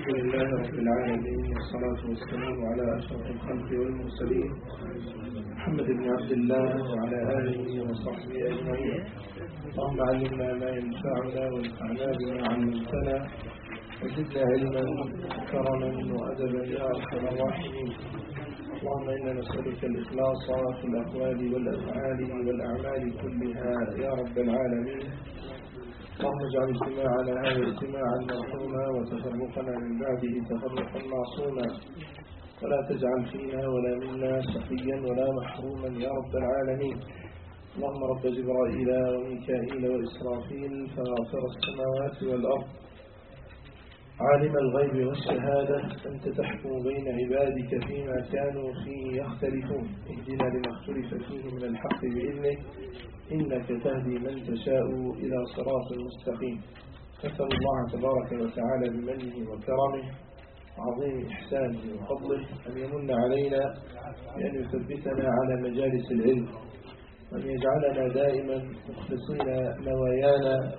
الحمد لله رب العالمين، والصلاة والسلام على أشرف الخلق والمرسلين محمد بن عبد الله وعلى آله وصحبه أجمعين. اللهم علمنا ما ينفعنا وانفعنا بما علمتنا وزدنا علما وكرما وأدبا يا أرحم الراحمين. اللهم إنا نسألك الإخلاص في الأقوال والأفعال والأعمال كلها يا رب العالمين. اللهم اجعل اجتماعنا هذا اجتماعا مرحوما وتفرقنا من بعده تفرقا معصوما، ولا تجعل فينا ولا منا شقيا ولا محروما يا رب العالمين. اللهم رب جبرائيل وميكائيل وإسرافيل فاطر السماوات والأرض، عالم الغيب والشهادة، أنت تحكم بين عبادك فيما كانوا فيه يختلفون، اهدنا لما اختلف فيه من الحق بإذنك، إنك تهدي من تشاء إلى صراط مستقيم. نسأل الله تبارك وتعالى بمنه وكرمه وعظيم إحسانه وفضله أن يمن علينا بأن يثبتنا على مجالس العلم، وأن يجعلنا دائما مخلصين نوايانا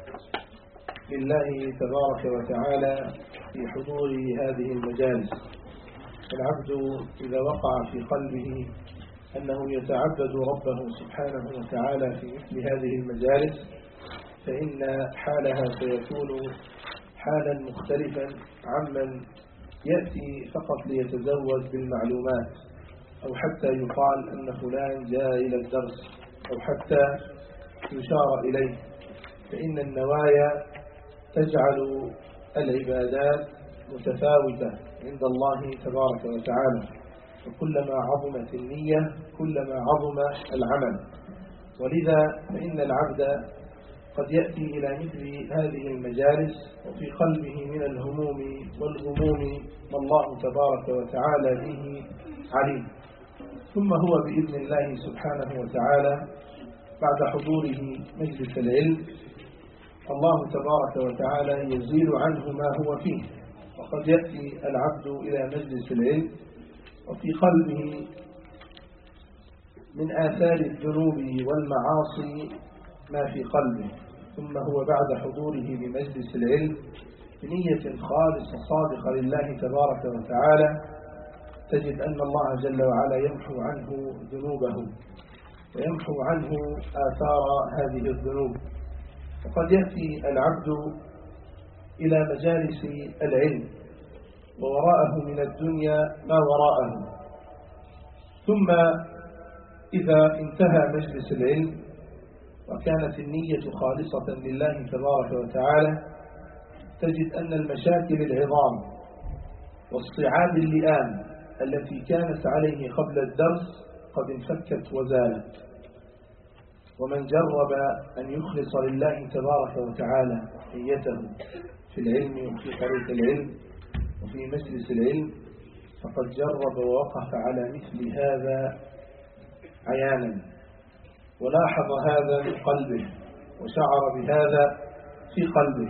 لله تبارك وتعالى في حضور هذه المجالس. العبد إذا وقع في قلبه أنه يتعبد ربه سبحانه وتعالى في مثل هذه المجالس، فإن حالها سيكون حالا مختلفا عمن يأتي فقط ليتزود بالمعلومات، أو حتى يقال أن فلان جاء إلى الدرس، أو حتى يشار إليه. فإن النوايا تجعل العبادات متفاوتة عند الله تبارك وتعالى، وكلما عظمت النية كلما عظم العمل. ولذا فإن العبد قد يأتي إلى مثل هذه المجالس وفي قلبه من الهموم والغموم ما الله تبارك وتعالى به عليم، ثم هو بإذن الله سبحانه وتعالى بعد حضوره مجلس العلم الله تبارك وتعالى يزيل عنه ما هو فيه. وقد يأتي العبد إلى مجلس العلم وفي قلبه من آثار الذنوب والمعاصي ما في قلبه، ثم هو بعد حضوره بمجلس العلم بنية خالصة صادقة لله تبارك وتعالى تجد أن الله جل وعلا يمحو عنه ذنوبه ويمحو عنه آثار هذه الذنوب. وقد يأتي العبد إلى مجالس العلم ووراءه من الدنيا ما وراءه، ثم إذا انتهى مجلس العلم وكانت النية خالصة لله تبارك وتعالى تجد أن المشاكل العظام والصعاب اللئام التي كانت عليه قبل الدرس قد انفكت وزالت. ومن جرب أن يخلص لله تبارك وتعالى نيته في العلم وفي طريق العلم وفي مجلس العلم فقد جرب ووقف على مثل هذا عيانا، ولاحظ هذا من قلبه وشعر بهذا في قلبه.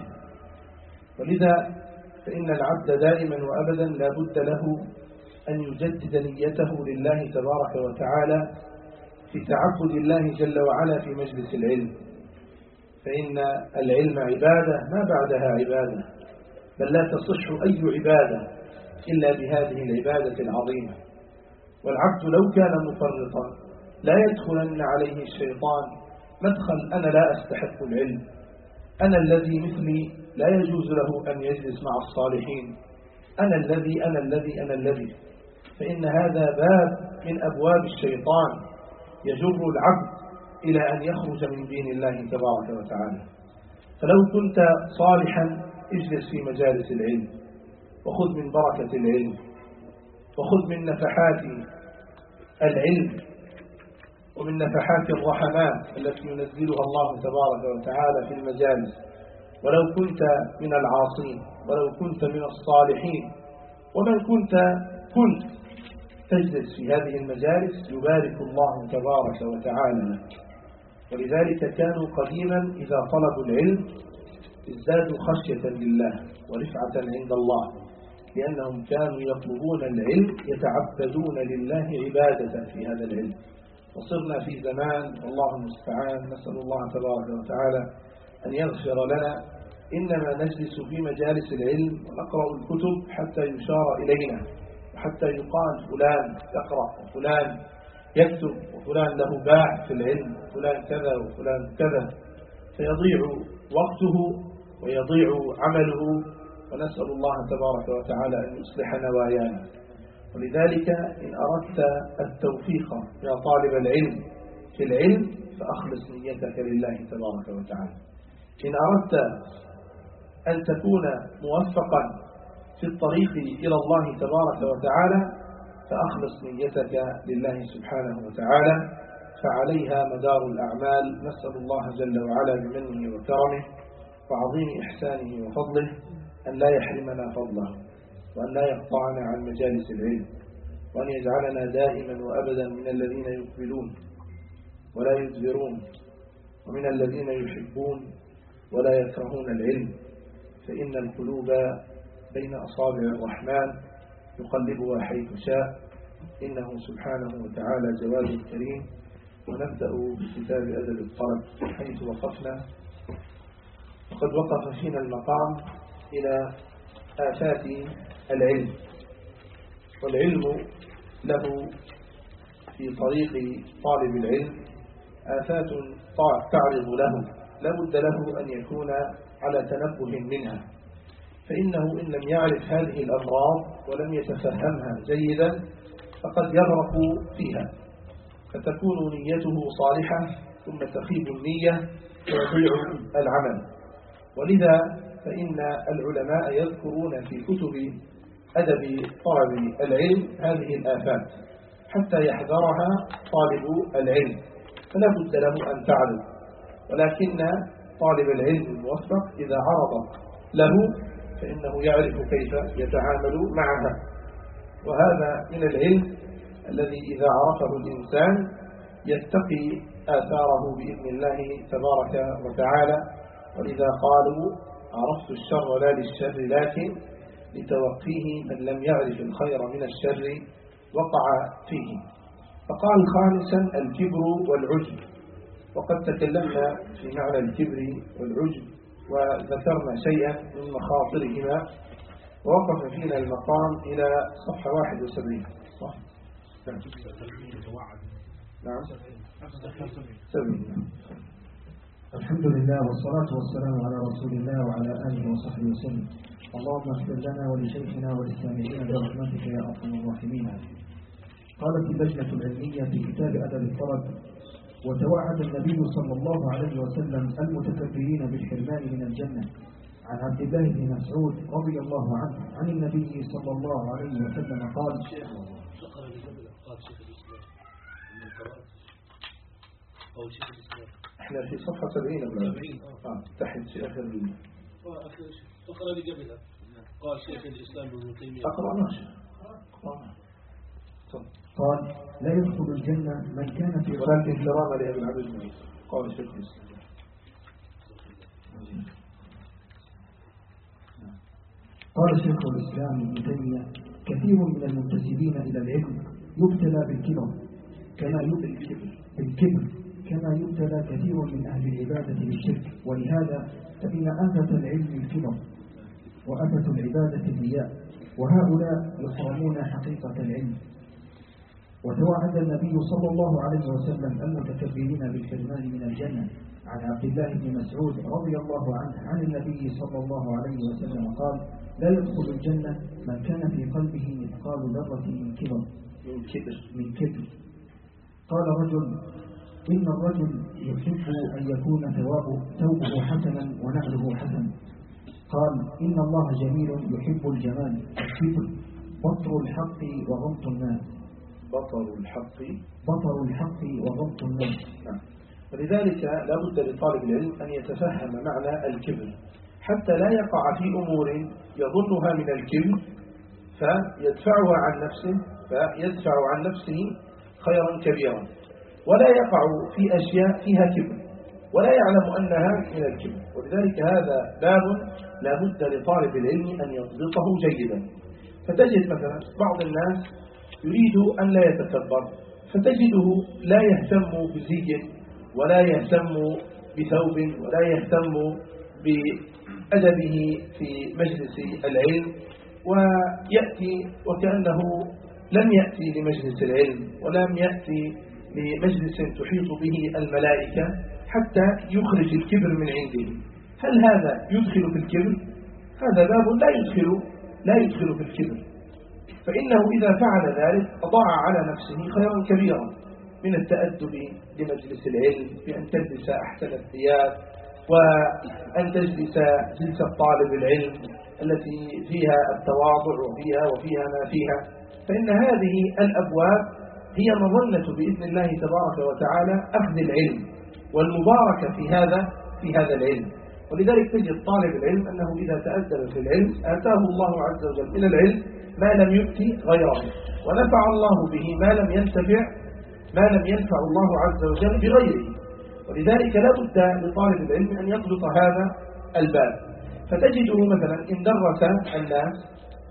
ولذا فإن العبد دائما وأبدا لا بد له أن يجدد نيته لله تبارك وتعالى في تعبد الله جل وعلا في مجلس العلم، فإن العلم عبادة ما بعدها عبادة، بل لا تصح أي عبادة إلا بهذه العبادة العظيمة. والعبد لو كان مفرطا لا يدخلن عليه الشيطان مدخل أنا لا أستحق العلم، أنا الذي مثلي لا يجوز له أن يجلس مع الصالحين، أنا الذي فإن هذا باب من أبواب الشيطان يجر العبد إلى أن يخرج من دين الله تبارك وتعالى. فلو كنت صالحا اجلس في مجالس العلم وخذ من بركة العلم وخذ من نفحات العلم ومن نفحات الرحمات التي ينزلها الله تبارك وتعالى في المجالس. ولو كنت من العاصين ولو كنت من الصالحين ومن كنت تجلس في هذه المجالس يبارك الله تبارك وتعالى لك. ولذلك كانوا قديما إذا طلبوا العلم ازدادوا خشية لله ورفعة عند الله، لأنهم كانوا يطلبون العلم يتعبدون لله عبادة في هذا العلم. وصرنا في زمان والله المستعان، نسأل الله تبارك وتعالى أن يغفر لنا إنما نجلس في مجالس العلم ونقرأ الكتب حتى يشار إلينا وحتى يقال فلان يقرأ وفلان يكتب وفلان له باع في العلم وفلان كذا وفلان كذا، فيضيع وقته ويضيع عمله، ونسأل الله تبارك وتعالى أن يصلح نوايانا. ولذلك إن أردت التوفيق يا طالب العلم في العلم فأخلص نيتك لله تبارك وتعالى. إن أردت أن تكون موفقا في الطريق إلى الله تبارك وتعالى فأخلص نيتك لله سبحانه وتعالى، فعليها مدار الأعمال. نسأل الله جل وعلا بمنه وكرمه وعظيم إحسانه وفضله أن لا يحرمنا فضله، وأن لا يقطعنا عن مجالس العلم، وأن يجعلنا دائما وأبدا من الذين يقبلون ولا يدبرون، ومن الذين يحبون ولا يكرهون العلم، فإن القلوب بين أصابع الرحمن يقلبها حيث شاء، إنه سبحانه وتعالى جواد كريم. ونبدأ بكتاب أدب الطلب حيث وقفنا، وقد وقف فينا المقام إلى آفات العلم. والعلم له في طريق طالب العلم آفات تعرض له، لا بد له أن يكون على تنبه منها، فإنه إن لم يعرف هذه الأمراض ولم يتفهمها جيدا فقد يغرق فيها، فتكون نيته صالحة ثم تخيب النية ويضيع العمل. ولذا فإن العلماء يذكرون في كتب أدب طالب العلم هذه الآفات حتى يحذرها طالب العلم، فلا بد له أن تعلم. ولكن طالب العلم الموفق إذا عرض له فإنه يعرف كيف يتعامل معها. وهذا من العلم الذي إذا عرفه الإنسان يتقي آثاره بإذن الله تبارك وتعالى. ولذا قالوا عرفت الشر لا للشر لكن لتوقيه، من لم يعرف الخير من الشر وقع فيه. فقال خامسا الكبر والعجب، وقد تكلمنا في معنى الكبر والعجب وذكرنا شيئا من مخاطرهما، ووقف فينا المقام إلى صفحة 71 صح؟ نعم 70. الحمد لله والصلاة والسلام على رسول الله وعلى آله وصحبه وسلم. اللهم اغفر لنا ولشيخنا وللسامعين برحمتك يا أرحم الراحمين. قالت اللجنة العلمية في كتاب أدب الطلب: وتوعد النبي صلى الله عليه وسلم المتكبرين بالحرمان من الجنة. عن عبد الله بن مسعود رضي الله عنه عن النبي صلى الله عليه وسلم قال: احنا في صفحة 70 تحت في آخر الفقرة اللي قبلها قال شيخ الإسلام ابن تيمية. أقرأ قال: لا يدخل الجنة من كان في ولكن كرامة لأبي العبد المعيد. قال شيخ الإسلام: قال شيخ الإسلام ابن تيمية: كثير من المنتسبين إلى العلم يبتلى بالكبر كما يبتلى كثير من أهل العبادة بالشرك، ولهذا فإن آفة العلم الكبر وآفة العبادة الرياء، وهؤلاء يحرمون حقيقة العلم. وتوعد النبي صلى الله عليه وسلم المتكبرين بالحرمان من الجنة. عن عبد الله بن مسعود رضي الله عنه عن النبي صلى الله عليه وسلم قال: لا يدخل الجنة من كان في قلبه مثقال ذرة من كبر. قال رجل: إن الرجل يحب أن يكون ثوبه حسنا ونعله حسن. قال: إن الله جميل يحب الجمال. الكبر بطر الحق وغمط الناس. بطر الحق وغمط الناس. ولذلك لا بد لطالب العلم أن يتفهم معنى الكبر حتى لا يقع في أمور يظنها من الكبر فيدفع عن نفسه خيرا كبيرا، ولا يقع في أشياء فيها كبر ولا يعلم أنها من الكبر. ولذلك هذا باب لا بد لطالب العلم أن يضبطه جيدا. فتجد مثلا بعض الناس يريد أن لا يتكبر، فتجده لا يهتم بزي ولا يهتم بثوب ولا يهتم بأدبه في مجلس العلم، ويأتي وكأنه لم يأتي لمجلس العلم ولم يأتي لمجلس تحيط به الملائكة حتى يخرج الكبر من عنده. هل هذا يدخل في الكبر؟ هذا باب لا يدخل في الكبر، فإنه إذا فعل ذلك أضاع على نفسه خيرا كبيرا من التأدب لمجلس العلم، بأن تلبس أحسن الثياب، وأن تجلس جلسة طالب العلم التي فيها التواضع وفيها ما فيها. فإن هذه الأبواب هي مظنة بإذن الله تبارك وتعالى أخذ العلم والمباركة في هذا العلم. ولذلك تجد طالب العلم أنه إذا تأدب في العلم آتاه الله عز وجل من العلم ما لم يؤتي غيره، ونفع الله به ما لم ينفع الله عز وجل بغيره. ولذلك لا بد لطالب العلم أن يضبط هذا الباب. فتجده مثلا إن درس الناس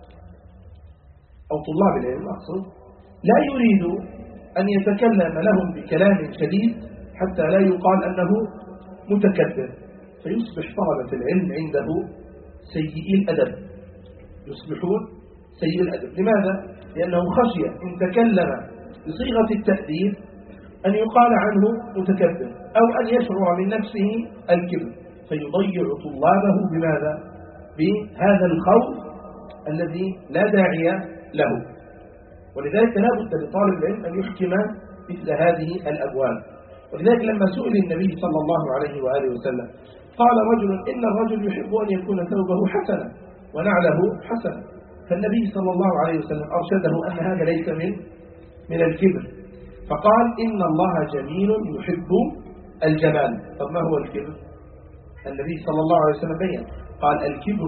أو طلاب العلم أقصد، لا يريد أن يتكلم لهم بكلام شديد حتى لا يقال أنه متكبر، فيصبح طلبة العلم عنده سيئي الأدب، يصبحون سيئي الأدب. لماذا؟ لأنه خشي إن تكلم بصيغة التأديب أن يقال عنه متكبر، أو أن يشعر من نفسه الكبر، فيضيع طلابه بماذا؟ بهذا الخوف الذي لا داعي له. ولذلك لا بد لطالب العلم أن يحكم مثل هذه الأبواب. ولذلك لما سئل النبي صلى الله عليه وآله وسلم قال رجل إن الرجل يحب أن يكون ثوبه حسنا ونعله حسنا، فالنبي صلى الله عليه وسلم أرشده أن هذا ليس من الكبر، فقال إن الله جميل يحب الجمال. طب ما هو الكبر؟ النبي صلى الله عليه وسلم بيّن، قال الكبر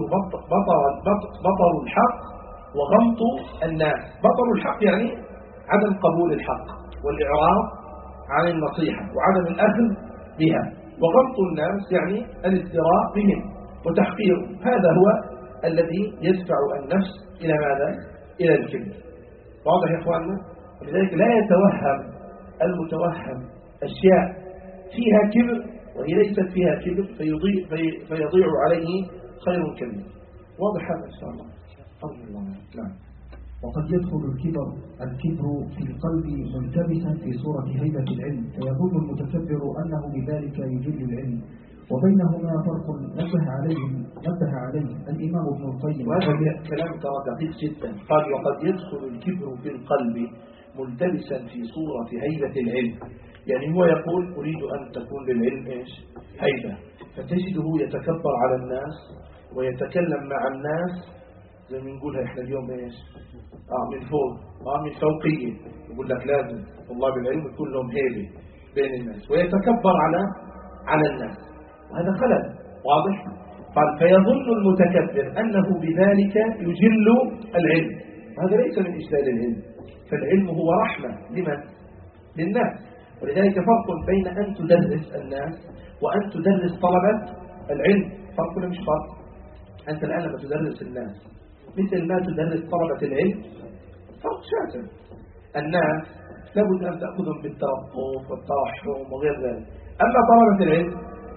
بطر الحق وغمط الناس. بطر الحق يعني عدم قبول الحق والإعراض عن النصيحة وعدم الأخذ بها، وغمط الناس يعني الازدراء بهم وتحقيرهم. هذا هو الذي يدفع النفس إلى ماذا؟ إلى الكبر. واضح يا إخواننا؟ ولذلك لا يتوهم المتوهم أشياء فيها كبر وهي ليست فيها كبر فيضيع عليه خير كبير. واضح هذا إن شاء الله؟ نعم. وقد يدخل الكبر في القلب ملتبسا في صورة هيبة العلم، فيظن المتكبر أنه بذلك يجل العلم، وبينهما فرق نبه عليه الإمام ابن القيم. وهذا كلام دقيق جدا. قال وقد يدخل الكبر في القلب ملتبسا في صورة هيبة العلم، يعني هو يقول أريد أن تكون للعلم إيش؟ هيبة، فتجده يتكبر على الناس ويتكلم مع الناس زي ما نقولها إحنا اليوم إيش؟ من فوق، من فوقية. يقول لك لازم طلاب العلم يكون لهم هيبة بين الناس، ويتكبر على الناس، وهذا خلل واضح. قال فيظن المتكبر أنه بذلك يجل العلم، وهذا ليس من إجلال العلم، فالعلم هو رحمة لمن؟ للناس. ولذلك فرق بين أن تدرس الناس وأن تدرس طلبة العلم. فرق ولا مش فرق؟ أنت الآن لما تدرس الناس مثل ما تدرس طلبة العلم فرق شاسع. الناس لابد أن تأخذهم بالترقب والترحم وغير ذلك، أما طلبة العلم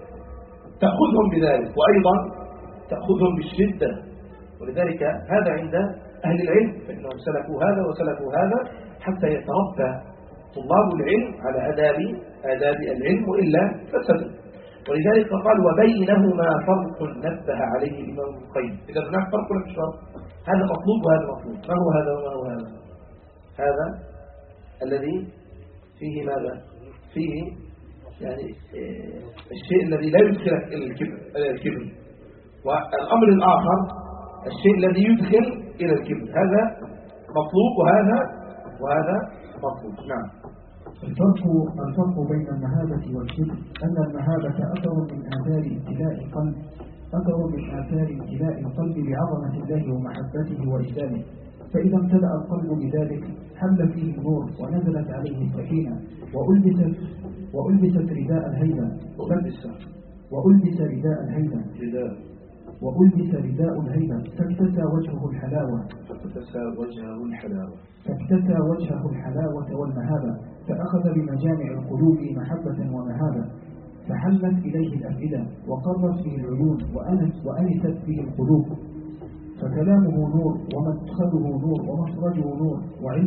تأخذهم بذلك وأيضا تأخذهم بالشدة. ولذلك هذا عند أهل العلم، فإنهم سلكوا هذا وسلكوا هذا حتى يتربى طلاب العلم على آداب العلم، وإلا فسدوا. ولذلك قال وبينهما فرق نبه عليه الإمام ابن القيم. إذا هناك فرق ولا مش فرق؟ هذا مطلوب وهذا مطلوب. ما هو هذا وما هو هذا؟ هذا الذي فيه ماذا؟ فيه يعني الشيء الذي لا يدخلك إلى الكبر، والأمر الآخر الشيء الذي يدخل إلى الكبر. هذا مطلوب وهذا مطلوب. نعم. الفرق بين المهابة والكبر أن المهابة أثر من آثار امتلاء القلب بعظمة الله ومحبته وإجلاله، فإذا امتلأ القلب بذلك حل فيه النور ونزلت عليه السكينة وألبست رداء الهيبة فاكتسى وجهه الحلاوة والمهابة، فأخذ بمجامع القلوب محبة ومهابة، فحلت إليه الأفئدة وقرت به العيون وأنست به القلوب. فكلامه نور ومدخله نور ومخرجه نور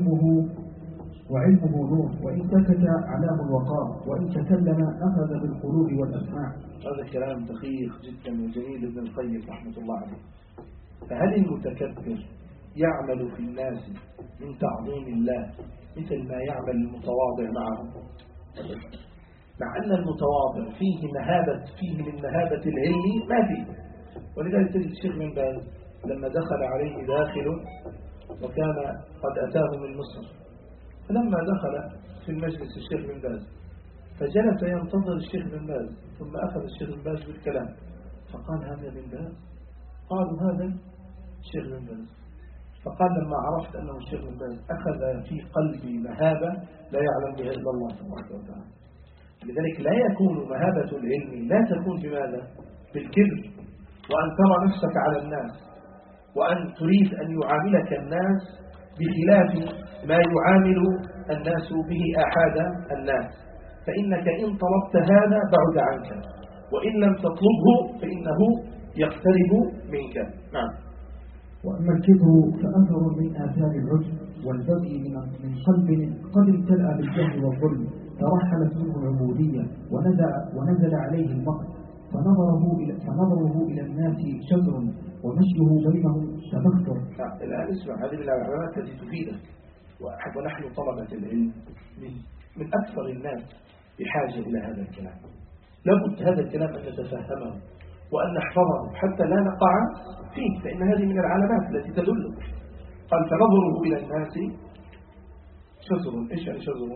وعلمه نور، وإن سكت علام الوقار، وإن تكلم أخذ بالقلوب والأسماع. هذا كلام دقيق جدا وجميل ابن القيم رحمة الله عليه. فهل المتكبر يعمل في الناس من تعظيم الله مثل ما يعمل المتواضع معه؟ مع أن المتواضع فيه من مهابة العلم ما فيه. ولذلك تجد الشيخ بن باز لما دخل عليه داخل وكان قد أتاه من مصر، فلما دخل في المجلس الشيخ بن باز فجلس ينتظر الشيخ بن باز، ثم أخذ الشيخ بن باز بالكلام فقال هذا بن باز؟ قالوا هذا الشيخ بن باز. فقال لما عرفت أنه الشيخ بن باز أخذ في قلبي مهابة لا يعلم بها إلا الله سبحانه وتعالى. لذلك لا يكون مهابة العلم لا تكون بماذا؟ بالكبر، وأن ترى نفسك على الناس، وأن تريد أن يعاملك الناس بخلاف ما يعامل الناس به أحد الناس. فإنك إن طلبت هذا بعد عنك، وإن لم تطلبه فإنه يقترب منك. نعم. وأما الكبر فأثر من آثار العجب والبغي من قلب قد امتلأ بالجهل والظلم، فرحلت منه العبودية ونزل عليه المقت، فنظره إلى الناس شزر ومشيه بينهم تبختر. الآن اسمع، هذه من العلامات التي تفيدك، ونحن طلبة العلم من أكثر الناس بحاجة إلى هذا الكلام. لابد هذا الكلام أن نتفهمه وأن نحفظه حتى لا نقع فيه، فإن هذه من العلامات التي تدل. قال فنظره إلى الناس شزر. إيش يعني شزر؟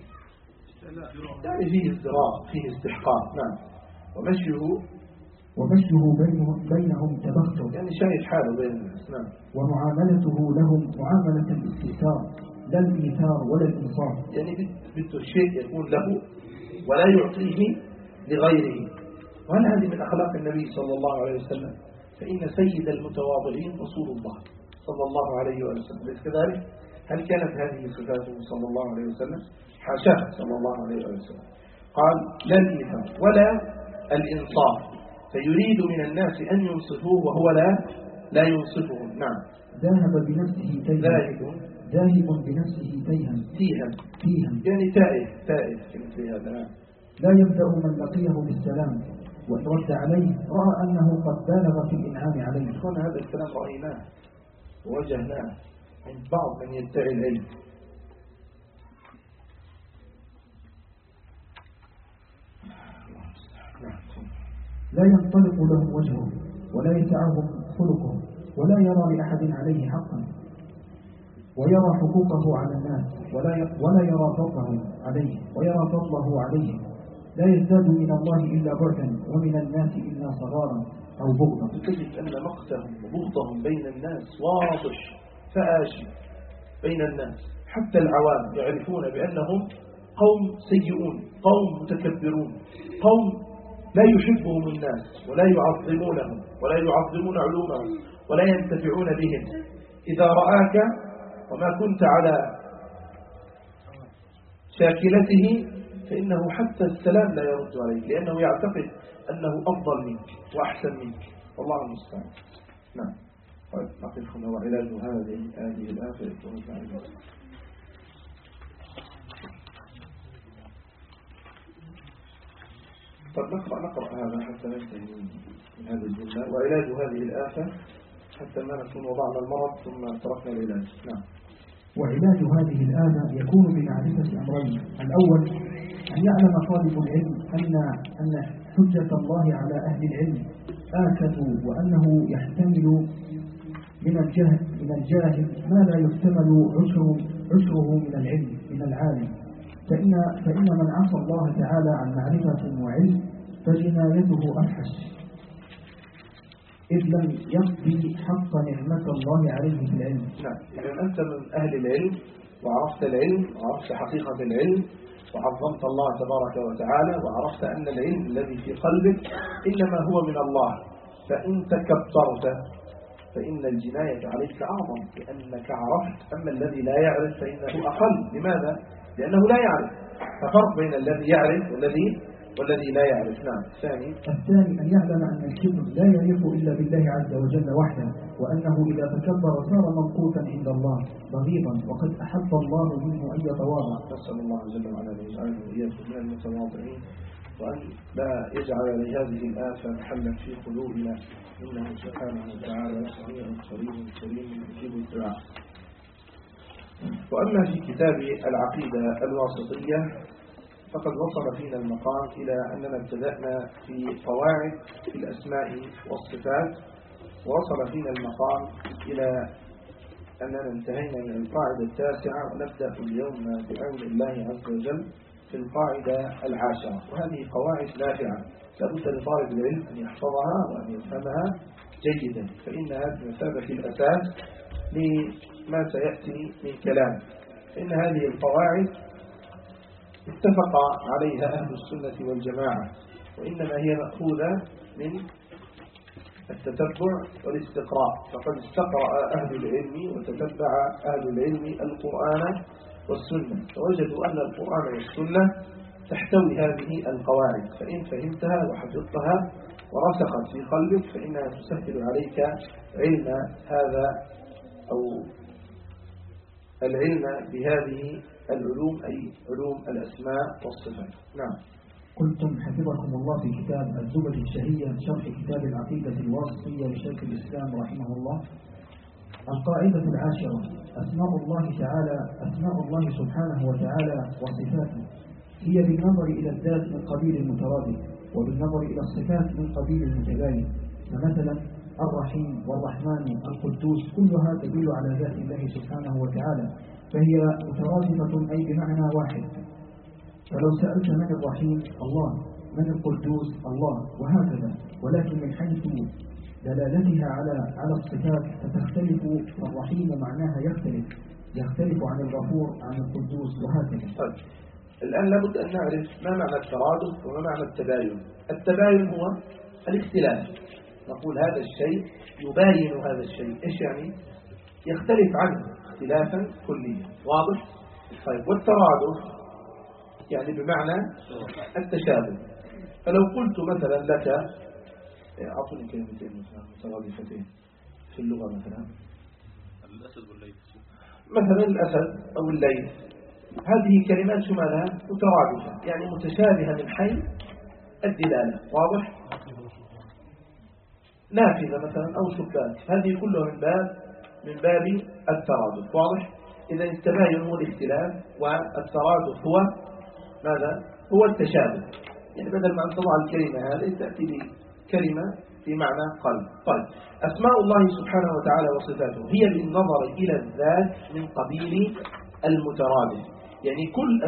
يعني فيه ازدراء، فيه استحقاق. نعم. ومشيه بينهم تبختر، يعني شايف حاله بين الناس. نعم. ومعاملته لهم معاملة الاستئثار لا الإيثار ولا الإنصاف، يعني بده الشيء يكون له ولا يعطيه لغيره. وهل هذه من أخلاق النبي صلى الله عليه وسلم؟ فإن سيد المتواضعين رسول الله صلى الله عليه وسلم، ليس كذلك؟ هل كانت هذه صفاته صلى الله عليه وسلم؟ حاشاه صلى الله عليه وسلم. قال لا الإيثار ولا الإنصاف، فيريد من الناس أن ينصفوه وهو لا ينصفهم. نعم. ذاهب بنفسه تيها يعني تائه في مثل هذا. نعم. لا يبدأ من لقيه بالسلام، وإن رد عليه رأى أنه قد بالغ في الإنعام عليه. هذا الكلام رأيناه ووجهناه عند بعض من يدعي العلم. لا ينطلق لهم وجهه ولا يسعهم خلقه ولا يرى لأحد عليه حقا، ويرى حقوقه على الناس ولا يرى فضله عليه ويرى فضله عليه. لا يزداد من الله إلا بعدا ومن الناس إلا صغارا أو بغضا. تجد أن مقتهم وبغضهم بين الناس واضح فآشي بين الناس، حتى العوام يعرفون بأنهم قوم سيئون، قوم متكبرون، قوم لا يحبهم الناس ولا يعظمونهم ولا يعظمون علومهم ولا ينتفعون بهم. إذا رآك وما كنت على شاكلته فإنه حتى السلام لا يرد عليك، لأنه يعتقد أنه أفضل منك وأحسن منك. والله المستعان. نعم. نقف هنا. وعلاج هذه الآفة طب نقرأ هذا حتى ننتهي من هذه الجملة. وعلاج هذه الآفة حتى ما نكون وضعنا المرض ثم تركنا العلاج. نعم. وعلاج هذه الآفة يكون بمعرفة أمرين: الأول أن يعلم طالب العلم أن حجة الله على أهل العلم آكد، وأنه يحتمل من الجاهل ما لا يحتمل عشره من العالم. فإن من عصى الله تعالى عن معرفة وعلم فجنايته أفحش، إذ لم يقضي حق نعمة الله عليه في العلم. نعم. إذا أنت من أهل العلم وعرفت العلم وعرفت حقيقة العلم وعظمت الله تبارك وتعالى وعرفت أن العلم الذي في قلبك إنما هو من الله، فإن تكبرت فإن الجناية عليك أعظم، لأنك عرفت. أما الذي لا يعرف فإنه أقل. لماذا؟ لأنه لا يعرف. ففرق بين الذي يعرف والذي والذي لا يعرف. نعم. الثاني أن يعلم أن الكبر لا يليق إلا بالله عز وجل وحده، وأنه إذا تكبر صار ممقوتا عند الله بغيضا، وقد أحب الله منه أن يتواضع. نسأل الله جل وعلا أن يجعلنا وإياكم من المتواضعين، وأن لا يجعل لهذه الآفة محلا في قلوبنا، إنه سبحانه وتعالى سميع كريم كريم يجيب الدعاء. وأما في كتاب العقيدة الواسطية فقد وصل فينا المقام إلى أننا ابتدأنا في قواعد في الأسماء والصفات، ووصل فينا المقام إلى أننا انتهينا من القاعدة التاسعة، ونبدأ اليوم بعون الله عز وجل في القاعدة العاشرة. وهذه قواعد نافعة لابد لطالب العلم أن يحفظها وأن يفهمها جيدا، فإنها بمثابة الأساس لما سيأتي من كلام. فإن هذه القواعد اتفق عليها أهل السنة والجماعة، وإنما هي مأخوذة من التتبع والاستقراء. فقد استقرأ أهل العلم وتتبع أهل العلم القرآن والسنة، فوجدوا أن القرآن والسنة تحتوي هذه القواعد، فإن فهمتها وحفظتها ورسخت في قلبك فإنها تسهل عليك علم هذا أو العلم بهذه العلوم، أي علوم الأسماء والصفات. نعم. قلتم حفظكم الله في كتاب الزبد الشهية شرح كتاب العقيدة الواسطية لشيخ الإسلام رحمه الله: القاعدة العاشرة: أسماء الله سبحانه وتعالى وصفاته هي بالنظر إلى الذات من قبيل المترادف، وبالنظر إلى الصفات من قبيل المتباين. فمثلا الرحيم والرحمن القدوس كلها تدل على ذات الله سبحانه وتعالى، فهي مترادفة أي بمعنى واحد. فلو سألت من الرحيم الله، من القدوس الله، وهكذا. ولكن من حيث دلالتها على الصفات فتختلف، فالرحيم معناها يختلف عن الغفور عن القدوس وهكذا. طيب. الآن لابد أن نعرف ما معنى الترادف وما معنى التباين. التباين هو الاختلاف، نقول هذا الشيء يباين هذا الشيء. إيش يعني؟ يختلف عنه اختلافا كليا. واضح؟ طيب. والترادف يعني بمعنى التشابه. فلو قلت مثلا لك، أعطوني كلمتين مثلا مترادفتين في اللغة، مثلا الأسد والليل، مثلا الأسد أو الليل، هذه كلمات شمالها مترادفة يعني متشابهة من حيث الدلالة. واضح؟ نافذة مثلا أو شباك، هذه كلها من باب الترادف. واضح؟ إذا التباين هو الاختلاف، والترادف هو ماذا؟ هو التشابه. يعني بدل ما أن تضع الكلمة هذه تأتي بكلمة في معنى قلب. طيب. أسماء الله سبحانه وتعالى وصفاته هي بالنظر إلى الذات من قبيل المترادف، يعني كل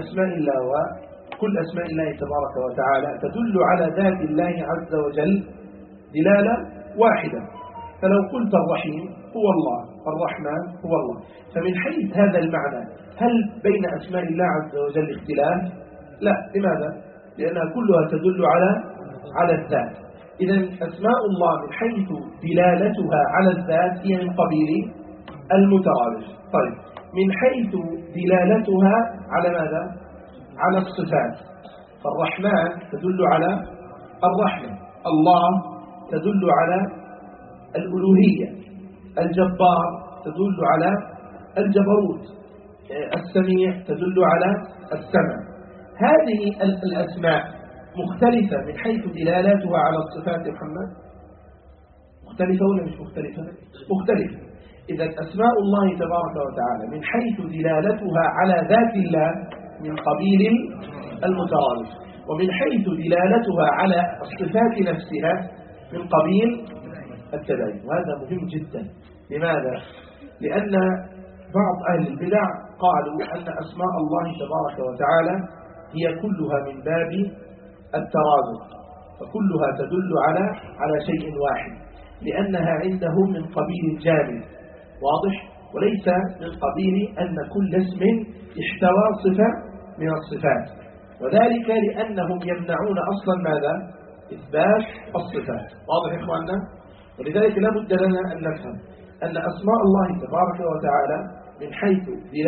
أسماء الله تبارك وتعالى تدل على ذات الله عز وجل دلالة واحدة. فلو قلت الرحيم هو الله، الرحمن هو الله، فمن حيث هذا المعنى هل بين أسماء الله عز وجل اختلاف؟ لا. لماذا؟ لأنها كلها تدل على الذات. إذا أسماء الله من حيث دلالتها على الذات هي من قبيل المترادف. طيب. من حيث دلالتها على ماذا؟ على الصفات، فالرحمن تدل على الرحمة، الله تدل على الألوهية، الجبار تدل على الجبروت، السميع تدل على السمع. هذه الأسماء مختلفة من حيث دلالاتها على الصفات. محمد مختلفة ولا مش مختلفة؟ مختلفة. إذا أسماء الله تبارك وتعالى من حيث دلالتها على ذات الله من قبيل المترادف، ومن حيث دلالتها على الصفات نفسها من قبيل التباين. وهذا مهم جدا. لماذا؟ لأن بعض أهل البدع قالوا أن أسماء الله تبارك وتعالى هي كلها من باب الترادف، فكلها تدل على شيء واحد، لأنها عندهم من قبيل الجامد. واضح؟ وليس من قبيل أن كل اسم احتوى صفة من الصفات، وذلك لأنهم يمنعون أصلا ماذا؟ إثبات الصفات. واضح يا إخواننا؟ ولذلك لا بد لنا أن نفهم أن أسماء الله تبارك وتعالى من حيث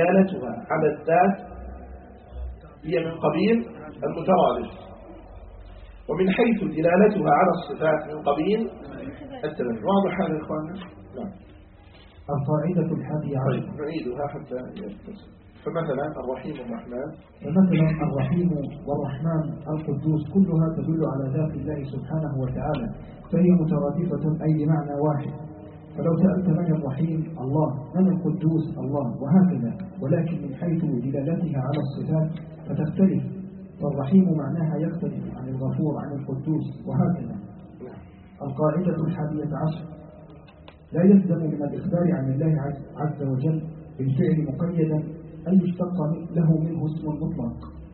دلالتها على الذات هي من قبيل المترادف. ومن حيث دلالتها على الصفات من قبيل التبني. واضح هذا يا إخواننا؟ نعم. القاعدة 11. نعيدها حتى يتصل. فمثلا الرحيم والرحمن، فمثلا الرحيم والرحمن القدوس كلها تدل على ذات الله سبحانه وتعالى، فهي مترادفة أي بمعنى واحد. فلو سألت من الرحيم الله، من القدوس الله، وهكذا. ولكن من حيث دلالتها على الصفات فتختلف، فالرحيم معناها يختلف عن الغفور عن القدوس وهكذا. القاعدة 11. لا يلزم من الإخبار عن الله عز وجل بالفعل مقيدا أن يشتق له منه اسم مطلق،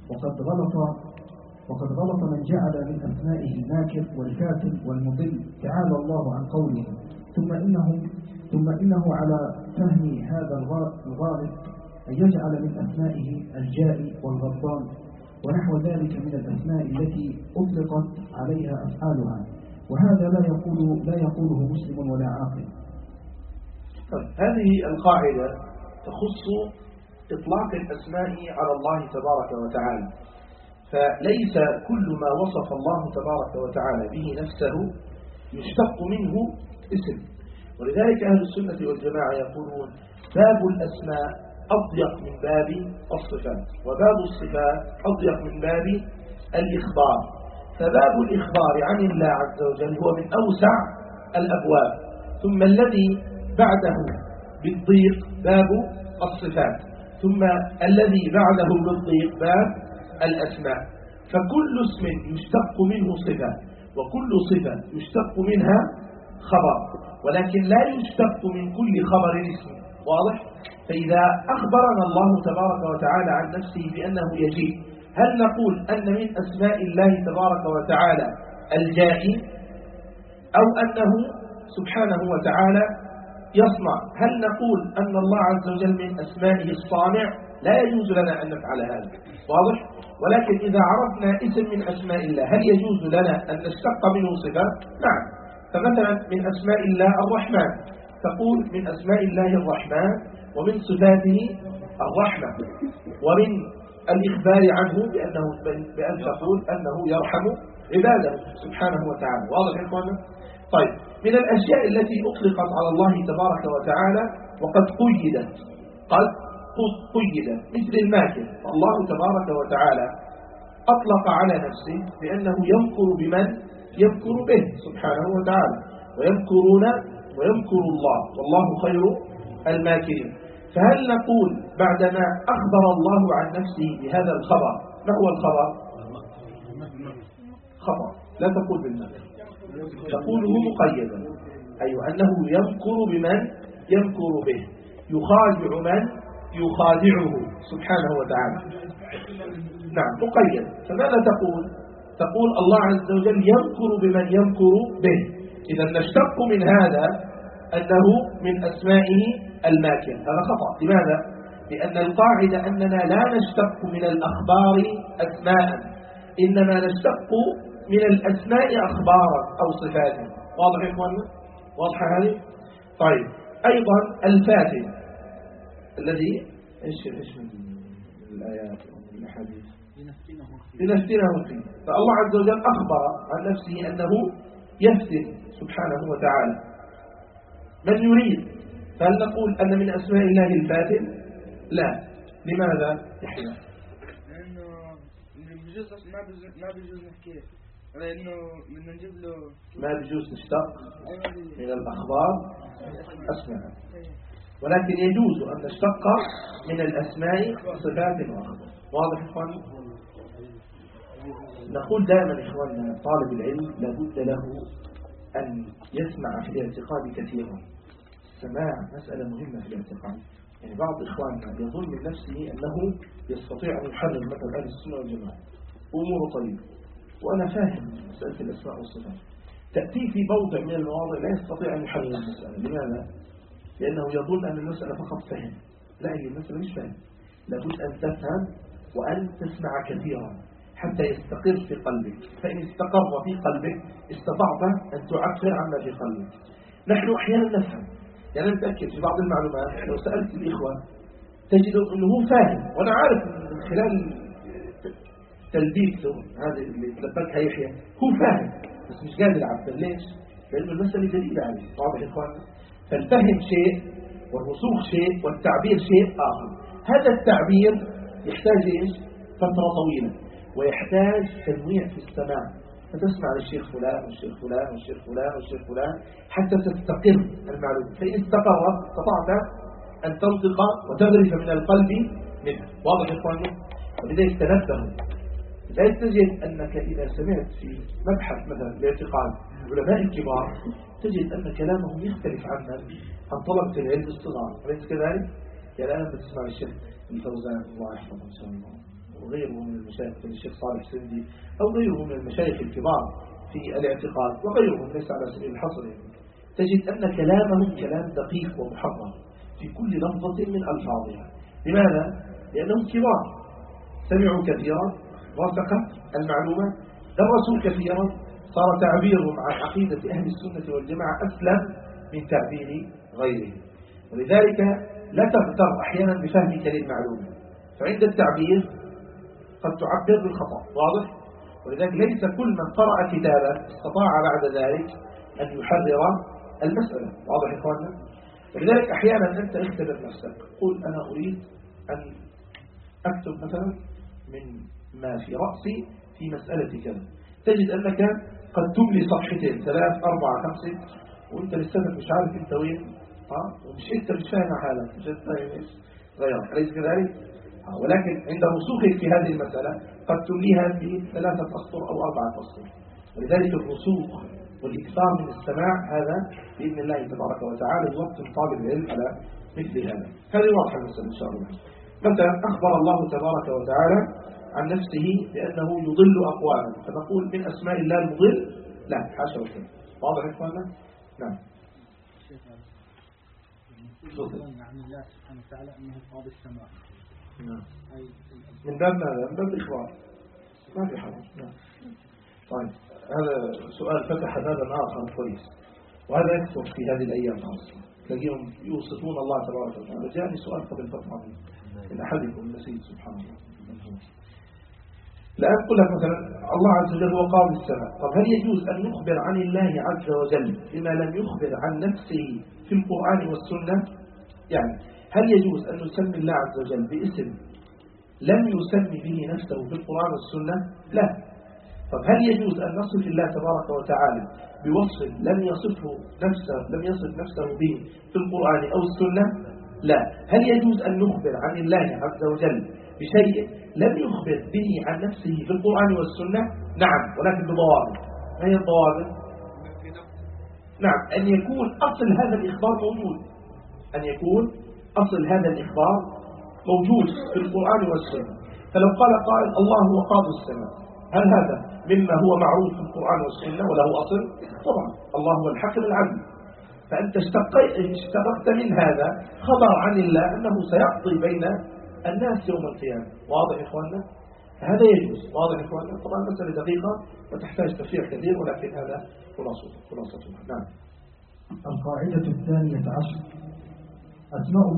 وقد غلط من جعل من أسمائه الماكر والكافر والمضل تعالى الله عن قوله. ثم إنه على فهم هذا الغالط أن يجعل من أسمائه الجائي والغضبان ونحو ذلك من الأسماء التي أطلقت عليها أفعالها، وهذا لا يقوله مسلم ولا عاقل. هذه القاعدة تخص إطلاق الأسماء على الله تبارك وتعالى، فليس كل ما وصف الله تبارك وتعالى به نفسه يشتق منه اسم. ولذلك أهل السنة والجماعة يقولون باب الأسماء أضيق من باب الصفات، وباب الصفات أضيق من باب الإخبار. فباب الإخبار عن الله عز وجل هو من أوسع الأبواب، ثم الذي بعده بالضيق باب الصفات، ثم الذي بعده بالضيق باب الأسماء. فكل اسم يشتق منه صفة، وكل صفة يشتق منها خبر، ولكن لا يشتق من كل خبر اسم. واضح؟ فإذا أخبرنا الله تبارك وتعالى عن نفسه بأنه يجيء، هل نقول أن من أسماء الله تبارك وتعالى الجائي، أو أنه سبحانه وتعالى يصنع؟ هل نقول أن الله عز وجل من أسمائه الصانع؟ لا يجوز لنا أن نفعل هذا. واضح؟ ولكن إذا عرفنا اسم من أسماء الله هل يجوز لنا أن نشتق منه صفات؟ نعم. فمثلا من أسماء الله الرحمن، تقول من أسماء الله الرحمن، ومن صفاته الرحمة، ومن الإخبار عنه بأن تقول أنه يرحم عباده سبحانه وتعالى. واضح يا إخوانا؟ طيب، من الأشياء التي أطلقت على الله تبارك وتعالى وقد قيدت مثل الماكر، فالله تبارك وتعالى أطلق على نفسه بأنه يمكر بمن يمكر به سبحانه وتعالى، ويمكر الله والله خير الماكرين. فهل نقول بعدما أخبر الله عن نفسه بهذا الخبر، ما هو الخبر؟ خبر، لا تقول بالمكر، تقوله مقيدا، أي أنه يمكر بمن يمكر به، يخادع من يخادعه سبحانه وتعالى. نعم، مقيد. فماذا تقول الله عز وجل يمكر بمن يمكر به. إذا نشتق من هذا أنه من أسمائه الماكر، هذا خطأ. لماذا؟ لأن القاعدة أننا لا نشتق من الأخبار أسماء، إنما نشتق من الأسماء أخبارا أو صفاتا. واضح يا إخواننا؟ واضح هذه؟ طيب، أيضا الفاتن الذي إيش من الآيات ومن الأحاديث لنفتنه فيه، فالله عز وجل أخبر عن نفسه أنه يفتن سبحانه وتعالى من يريد. فهل نقول أن من أسماء الله الفاتن؟ لا. لماذا؟ يحيى؟ لأنه ما بيجوز نحكي، لأنه بدنا نجيب له ما بيجوز نشتق من الأخبار أسماء، ولكن يجوز أن نشتق من الأسماء صفات وأخبار. واضح إخواني؟ نقول دائما إخواننا طالب العلم لابد له أن يسمع في الاعتقاد كثيرا. السماع مسألة مهمة في الاعتقاد. يعني بعض إخواننا يظن من نفسه أنه يستطيع أن يحرر مثل أهل السنة والجماعة أمور طيبة، وأنا فاهم مسألة الأسماء والصفات، تأتي في موضع من المواضع لا يستطيع أن يحرر المسألة. لماذا؟ لأنه يظن أن المسألة فقط فهم. لا، هي المسألة مش فهم، لابد أن تفهم وأن تسمع كثيرا حتى يستقر في قلبك. فإن استقر في قلبك استطعت أن تعبر عما في قلبك. نحن أحيانا نفهم، يعني نتأكد في بعض المعلومات لو سألت الإخوة تجد أنه فاهم، وأنا عارف من خلال تلبيته هذا اللي تلبكها يحيى هو فاهم بس مش قادر يعبر. ليش؟ لأنه المسألة جديدة عليه. واضح يا إخواننا؟ فالفهم شيء والرسوخ شيء والتعبير شيء آخر. هذا التعبير يحتاج إيش؟ فترة طويلة ويحتاج تنويع في السماع، فتسمع للشيخ فلان والشيخ فلان والشيخ فلان والشيخ فلان حتى تستقر المعلومة. فإن استقرت استطعت أن تنطق وتغرف من القلب منها. واضح يا إخواننا؟ ولذلك تنبهوا. لذلك تجد أنك إذا سمعت في مبحث مثلا الاعتقاد العلماء الكبار تجد أن كلامهم يختلف عن طلبة العلم الصغار. أليس كذلك؟ يعني الآن بتسمع الشيخ الفوزان الله يحفظه إن شاء الله وغيره من المشايخ مثل الشيخ صالح سندي أو غيره من المشايخ الكبار في الاعتقاد وغيرهم ليس على سبيل الحصر يعني. تجد أن كلامهم كلام دقيق ومحرر في كل لفظة من ألفاظها. لماذا؟ لأنهم كبار سمعوا كثيرا رسخت المعلومة درسوا كثيرا صار تعبيرهم عن عقيدة أهل السنة والجماعة أسلم من تعبير غيرهم. ولذلك لا تغتر أحيانا بفهمك للمعلومة فعند التعبير قد تعبر بالخطأ. واضح؟ ولذلك ليس كل من قرأ كتابا استطاع بعد ذلك أن يحرر المسألة. واضح يا إخواننا؟ ولذلك أحيانا أنت اختبر نفسك قل أنا أريد أن أكتب مثلا من ما في رأسي في مسألة كذا. تجد أنك قد تملي صفحتين 3 4 5 وأنت لسه مش عارف أنت وين ومش أنت مش فاهم حالك مش فاهم إيش غير. أليس كذلك؟ ولكن عند رسوخك في هذه المسألة قد تمليها في 3 أسطر أو 4 أسطر. ولذلك الرسوخ والإكثار من السماع هذا بإذن الله تبارك وتعالى يوطن طالب العلم على مثل هذا. هذه واضحة المسألة إن شاء الله. مثلا أخبر الله تبارك وتعالى عن نفسه بأنه يضل أقواما فنقول من أسماء الله المضل؟ لا حاشا وكذا. واضح يا إخواننا؟ نعم. عن الله سبحانه وتعالى أنه قاضي السماء. نعم. من باب ماذا؟ من باب الإخبار ما في حرج. نعم. طيب هذا سؤال فتح بابا آخر كويس وهذا يكثر في هذه الأيام أصلا تلاقيهم يوصفون الله تبارك وتعالى. جاءني سؤال قبل فترة من أحدكم نسيت سبحان الله. الآن أقول لك مثلا الله عز وجل هو قاضي السماء. طب هل يجوز أن نخبر عن الله عز وجل بما لم يخبر عن نفسه في القرآن والسنة؟ يعني هل يجوز أن نسمي الله عز وجل باسم لم يسمي به نفسه في القرآن والسنة؟ لا. طب هل يجوز أن نصف الله تبارك وتعالى بوصف لم يصف نفسه به في القرآن أو السنة؟ لا. هل يجوز أن نخبر عن الله عز وجل بشيء لم يخبر به عن نفسه في القرآن والسنة؟ نعم، ولكن بضوابط. ما هي الضوابط؟ نعم، أن يكون أصل هذا الإخبار موجود، أن يكون أصل هذا الإخبار موجود في القرآن والسنة. فلو قال قائل الله هو قاضي السماء، هل هذا مما هو معروف في القرآن والسنة وله أصل؟ طبعا الله هو الحكم العدل. فأنت اشتققت من هذا خبر عن الله أنه سيقضي بين الناس يوم القيامة. واضح يا إخواننا؟ هذا يجوز. واضح يا إخواننا؟ طبعا مسألة دقيقة وتحتاج تفسير كثير ولكن هذا خلاصتها. نعم. القاعدة 12 أسماء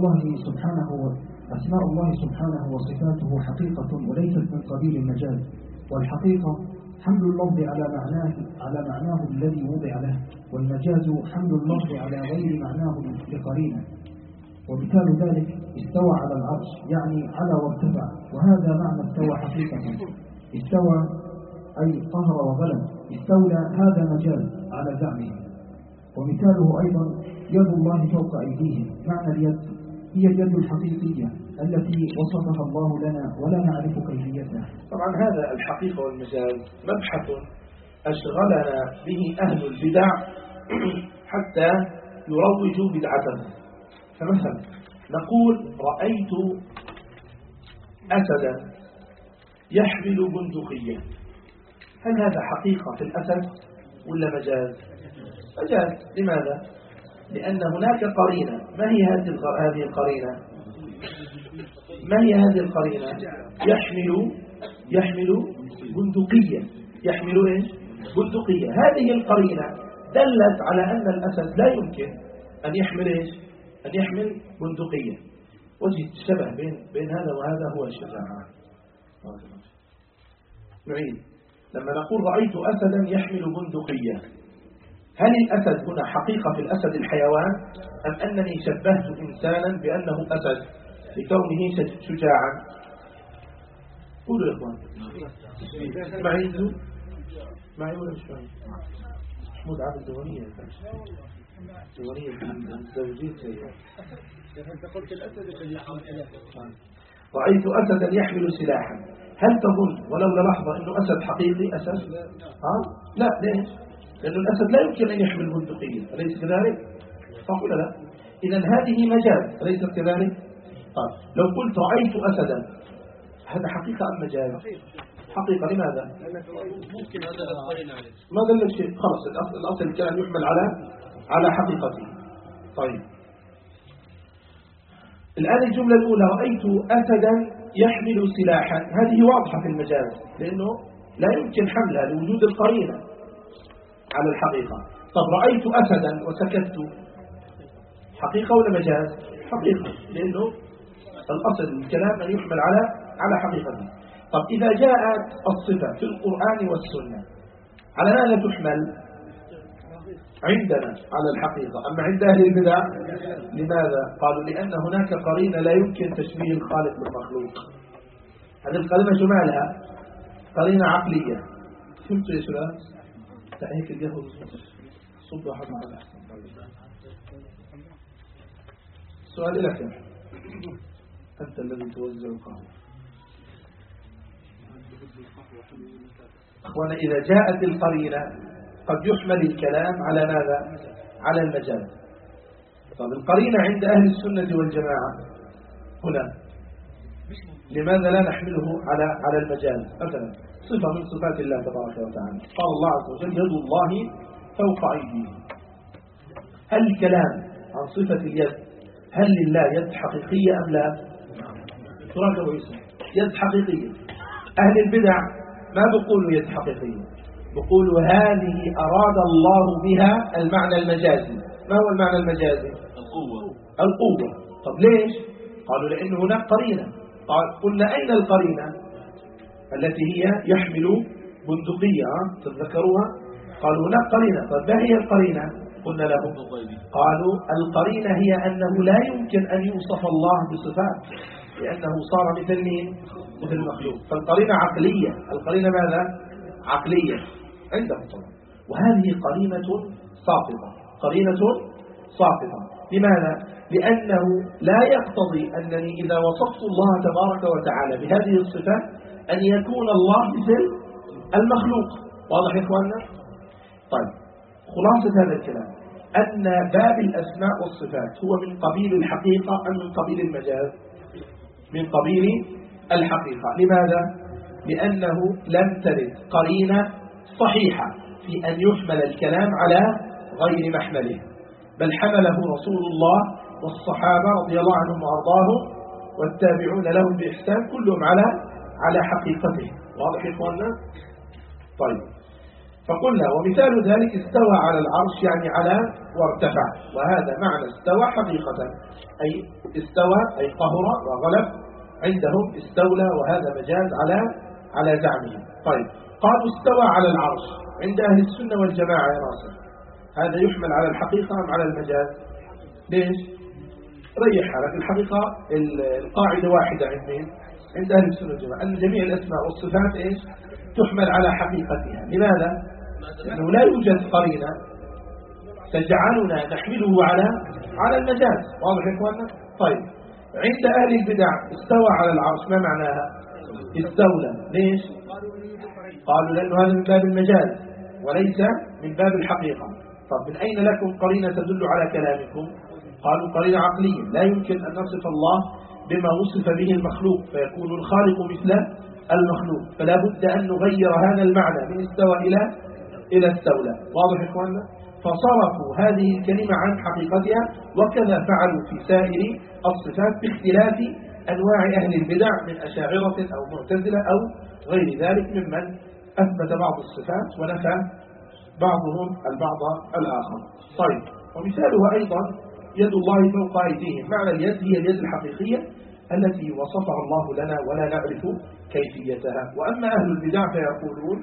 الله سبحانه وصفاته حقيقة وليست من قبيل المجاز. والحقيقة حمل اللفظ على معناه الذي وضع له، والمجاز حمل اللفظ على غير معناه لقرينه. ومثال ذلك استوى على العرش يعني على وارتفع، وهذا معنى استوى حقيقة. استوى أي قهر وغلب، استولى هذا مجاز على زعمه. ومثاله أيضا يد الله فوق أيديهم، معنى اليد هي اليد الحقيقية التي وصفها الله لنا ولا نعرف كيفيتها. طبعا هذا الحقيقة والمجاز مبحث أشغلنا به أهل البدع حتى يروجوا بدعتهم. فمثلا نقول رأيت أسدا يحمل بندقية، هل هذا حقيقة في الأسد ولا مجاز؟ مجاز. لماذا؟ لأن هناك قرينة. ما هي هذه القرينة؟ ما هي هذه القرينة؟ يحمل بندقية. يحمل إيش؟ بندقية. هذه القرينة دلت على أن الأسد لا يمكن أن يحمل إيش؟ أن يحمل بندقية. وجه الشبه بين هذا وهذا هو الشجاعة. نعيد. لما نقول رأيت أسدا يحمل بندقية، هل الأسد هنا حقيقة في الأسد الحيوان، أم أنني شبهت إنسانا بأنه أسد لكونه شجاعا؟ قولوا يا إخوان. معي ولا مش معي؟ محمود عبد الديوانية الزوجية سيئة. أنت قلت الأسد الذي يحمل سلاحا. رأيت أسدا يحمل سلاحا، هل تظن ولو للحظة أنه أسد حقيقي أسد؟ لا، ليش؟ لأن الأسد لا يمكن أن يحمل بندقية، أليس كذلك؟ صح ولا لا؟ إذن هذه مجاز، أليس كذلك؟ لو قلت رأيت أسدا، هذا حقيقة أم مجاز؟ حقيقة. لماذا؟ ممكن هذا القرين عليه. ما دل الشيء، خلاص الأصل كان يحمل على حقيقته. طيب، الآن الجملة الأولى رأيت أسدا يحمل سلاحا، هذه واضحة في المجاز، لأنه لا يمكن حملها لوجود القرينة على الحقيقة. طب رأيت أسدا وسكت، حقيقة ولا مجاز؟ حقيقة، لأنه الأصل الكلام أن يحمل على حقيقته. طب إذا جاءت الصفة في القرآن والسنة على ماذا تحمل؟ عندنا على الحقيقة، أما عند أهل البدع لماذا؟ قالوا لأن هناك قرينة لا يمكن تشبيه الخالق بالمخلوق. هذه القرينة جمالها قرينة عقلية. فهمتوا يا شباب؟ هيك اللي ياخذ صب واحد على الأحسن. السؤال لك يا أنت الذي توزع القهوة. أخوانا، إذا جاءت القرينة قد يحمل الكلام على ماذا؟ على المجاز. طب القرينة عند أهل السنة والجماعة هنا لماذا لا نحمله على المجاز؟ مثلا صفة من صفات الله تبارك وتعالى، قال الله عز وجل يد الله فوق أيديهم. هل الكلام عن صفة اليد هل لله يد حقيقية أم لا؟ تراجعوا اسمه يد حقيقية. أهل البدع ما بيقولوا يد حقيقية، بيقولوا هذه أراد الله بها المعنى المجازي. ما هو المعنى المجازي؟ القوة. طب ليش؟ قالوا لأن هناك قرينة. قلنا أين القرينة التي هي يحمل بندقية؟ تتذكروها؟ قالوا هناك قرينة. طب ما هي القرينة؟ قلنا لهم قالوا القرينة هي أنه لا يمكن أن يوصف الله بصفات، لأنه صار مثل مين؟ مثل المخلوق. فالقرينة عقلية. القرينة ماذا؟ عقلية عندهم طبعا. وهذه قرينة ساقطة، قرينة ساقطة. لماذا؟ لأنه لا يقتضي أنني إذا وصفت الله تبارك وتعالى بهذه الصفات أن يكون الله مثل المخلوق. واضح يا إخواننا؟ طيب، خلاصة هذا الكلام أن باب الأسماء والصفات هو من قبيل الحقيقة أم من قبيل المجاز؟ من قبيل الحقيقة. لماذا؟ لأنه لم ترد قرينة صحيحة في أن يحمل الكلام على غير محمله، بل حمله رسول الله والصحابة رضي الله عنهم وأرضاهم والتابعون لهم بإحسان كلهم على حقيقته. واضح يا إخواننا؟ طيب، فقلنا ومثال ذلك استوى على العرش، يعني على وارتفع، وهذا معنى استوى حقيقة، أي استوى أي قهر وغلب. عندهم استولى، وهذا مجاز على زعمهم. طيب، قالوا استوى على العرش. عند أهل السنة والجماعة يا ناصر هذا يحمل على الحقيقة أم على المجاز؟ ليش؟ ريحها لك. الحقيقة القاعدة واحدة عند أهل السنة والجماعة أن جميع الأسماء والصفات إيش؟ تحمل على حقيقتها. لماذا؟ لأنه لا يوجد قرينة تجعلنا نحمله على المجاز. واضح يا إخواننا؟ طيب، عند أهل البدع استوى على العرش، ما معناها؟ استولى. ليش؟ قالوا لأنه هذا من باب المجاز وليس من باب الحقيقة. طب من أين لكم قرينة تدل على كلامكم؟ قالوا قرينة عقلية. لا يمكن أن نصف الله بما وصف به المخلوق فيكون الخالق مثل المخلوق، فلا بد أن نغير هذا المعنى من استوى إلى استولى. واضح يا إخواننا؟ فصرفوا هذه الكلمة عن حقيقتها، وكذا فعلوا في سائر الصفات باختلاف أنواع أهل البدع من أشاعرة أو معتزلة أو غير ذلك ممن أثبت بعض الصفات ونفى بعضهم البعض الآخر. طيب، ومثالها أيضا يد الله فوق أيديهم. معنى اليد هي اليد الحقيقية التي وصفها الله لنا ولا نعرف كيفيتها. وأما أهل البدع فيقولون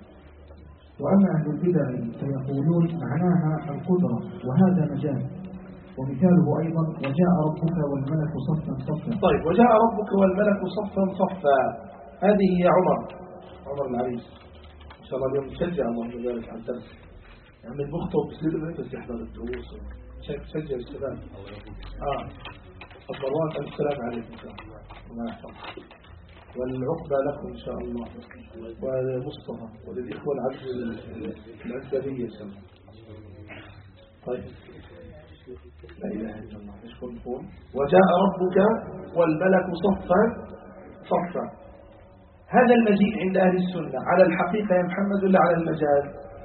معناها القدرة وهذا مجاز، ومثاله أيضا وجاء ربك والملك صفا صفا. طيب، وجاء ربك والملك صفا صفا، هذه هي عمر العريس. إن شاء الله اليوم نشجع الله ذلك على الدرس، يعني المخطب بصير بس يحضر الدروس، شجع الشباب. الصلوات السلام عليكم إن شاء الله، الله يحفظك، والعقبة لكم إن شاء الله، ولمصطفى وللإخوة العزبية إن شاء الله. طيب، لا إله إلا الله. نشكر نقول وجاء ربك والملك صفا صفا. هذا المجيء عند أهل السنة على الحقيقة يا محمد ولا على المجاز؟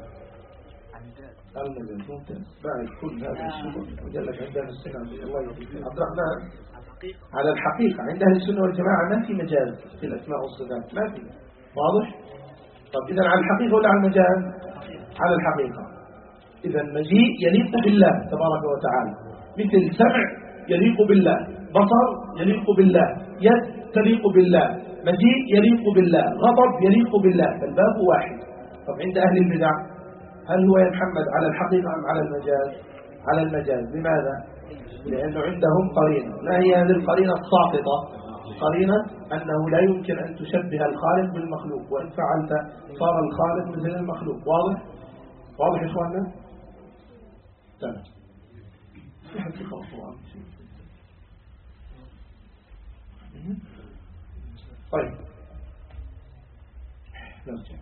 على المجاز. ممتاز. بعد كل هذا الشغل وجل لك عند أهل السنة الله يهديك عبد الرحمن، على الحقيقة عند أهل السنة والجماعة ما في مجاز في الأسماء والصفات، ما في. واضح؟ طب إذا على الحقيقة ولا على المجاز؟ على الحقيقة. إذا المجيء يليق بالله تبارك وتعالى، مثل سمع يليق بالله، بصر يليق بالله، يد تليق بالله، مجيء يليق بالله، غضب يليق بالله، فالباب واحد. طب عند أهل البدع هل هو يا محمد على الحقيقة أم على المجاز؟ على المجاز. لماذا؟ لأنه عندهم قرينة. ما هي هذه القرينة الساقطة؟ قرينة أنه لا يمكن أن تشبه الخالق بالمخلوق، وإن فعلت صار الخالق مثل المخلوق. واضح؟ واضح يا إخواننا؟ تمام. في حقيقة القرآن. طيب، نرجع.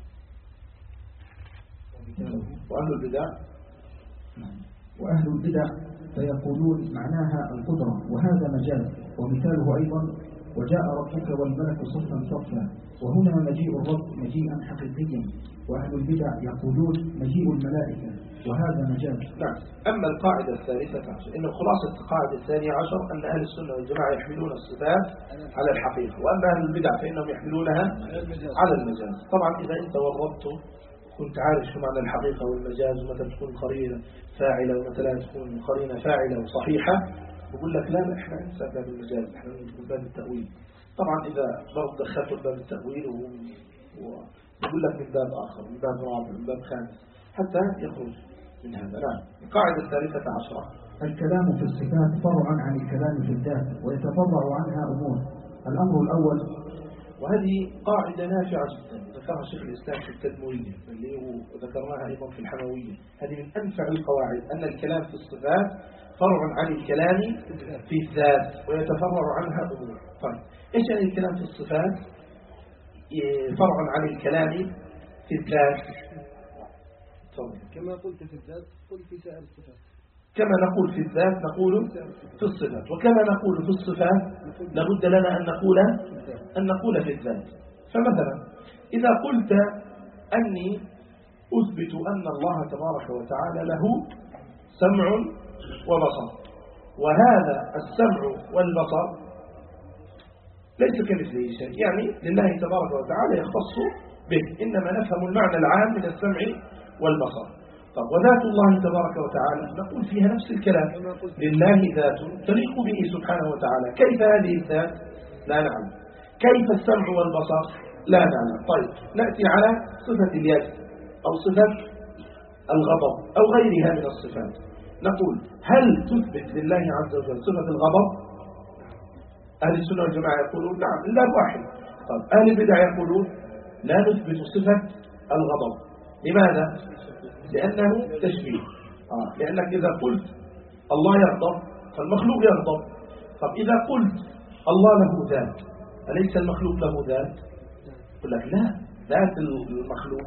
وأهل البدع فيقولون معناها القدرة وهذا مجاز، ومثاله أيضا وجاء ربك والملك صفا صفا، وهنا مجيء الرب مجيئا حقيقيا، وأهل البدع يقولون مجيء الملائكة وهذا مجاز. نعم. أما القاعدة الثالثة عشر، إن خلاصة القاعدة الثانية عشر أن أهل السنة والجماعة يحملون الصفات على الحقيقة، وأما أهل البدع فإنهم يحملونها على المجاز. طبعا إذا أنت وربته كنت عارف شو معنى الحقيقة والمجاز، ومتى تكون قرينة فاعلة ومتى لا تكون قرينة فاعلة وصحيحة، بقول لك لا إحنا ننسى باب المجاز، إحنا نقول باب التأويل. طبعا إذا برضه دخلت باب التأويل ويقول لك من باب آخر، من باب رابع، من باب خامس، حتى يخرج من هذا. نعم. القاعدة الثالثة عشرة، الكلام في الصفات فرع عن الكلام في الذات، ويتفرع عنها أمور. الأمر الأول، وهذه قاعدة نافعة جدا ذكرها شيخ الإسلام في التدمرية اللي ذكرناها أيضا في الحموية. هذه من أنفع القواعد، أن الكلام في الصفات فرع عن الكلام في الذات ويتفرع عنها أمور. طيب، إيش يعني الكلام في الصفات فرع عن الكلام في الذات؟ كما قلت في الذات قل في سائر الصفات. كما نقول في الذات نقول في الصفات، وكما نقول في الصفات لابد لنا أن نقول في الذات. فمثلا إذا قلت أني أثبت أن الله تبارك وتعالى له سمع وبصر، وهذا السمع والبصر ليس كمثله شيء، يعني لله تبارك وتعالى يختص به، إنما نفهم المعنى العام من السمع والبصر. طب وذات الله تبارك وتعالى نقول فيها نفس الكلام، لله ذات تليق به سبحانه وتعالى. كيف هذه الذات؟ لا نعلم. كيف السمع والبصر؟ لا نعلم. طيب، نأتي على صفة اليد أو صفة الغضب أو غيرها من الصفات، نقول هل تثبت لله عز وجل صفة الغضب؟ أهل السنة والجماعة يقولون نعم، إلا واحد. طب أهل البدع يقولون لا نثبت صفة الغضب. لماذا؟ لأنه تشبيه. لأنك إذا قلت الله يغضب فالمخلوق يغضب. طب إذا قلت الله له ذات أليس المخلوق له ذات؟ يقول لك لا، ذات المخلوق